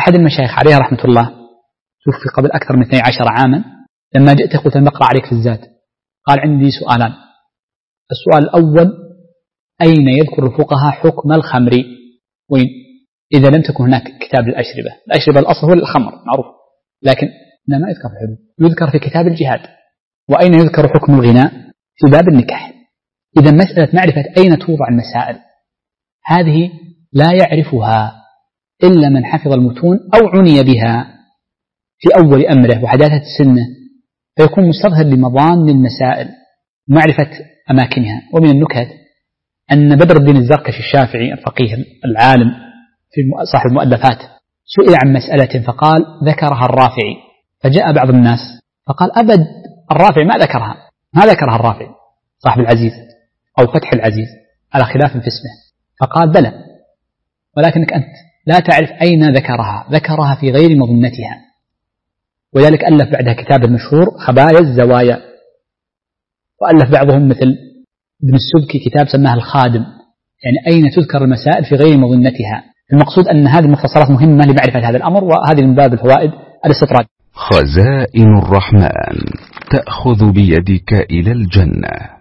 أحد المشايخ عليه رحمة الله توفي قبل أكثر من 12 عاما، لما جئت قلت بقرأ عليك في الزاد، قال عندي سؤالان. السؤال الأول: أين يذكر الفقهاء حكم الخمر؟ وين؟ إذا لم تكن هناك كتاب للأشربة، الأشربة الأصل هو الخمر معروف، لكن ما يذكر في الحدود، يذكر في كتاب الجهاد. وأين يذكر حكم الغناء؟ في باب النكاح. إذا مسألة معرفة أين توضع المسائل هذه لا يعرفها إلا من حفظ المتون أو عني بها في أول أمره وحداثة السنة، فيكون مستظهر لمضان المسائل ومعرفة أماكنها. ومن النكت أن بدر الدين الزركشي الشافعي الفقيه العالم في صاحب المؤلفات سئل عن مسألة فقال ذكرها الرافعي، فجاء بعض الناس فقال أبد الرافعي ما ذكرها الرافعي صاحب العزيز أو فتح العزيز على خلاف في اسمه، فقال بلى، ولكنك أنت لا تعرف أين ذكرها في غير مظنتها. وذلك ألف بعدها كتاب المشهور خبايا الزوايا، وألف بعضهم مثل ابن السبكي كتاب سماه الخادم، يعني أين تذكر المسائل في غير مظنتها. المقصود أن هذه المختصرات مهمة لمعرفة هذا الأمر، وهذه من باب الفوائد الاستطراد. خزائن الرحمن تأخذ بيدك إلى الجنة.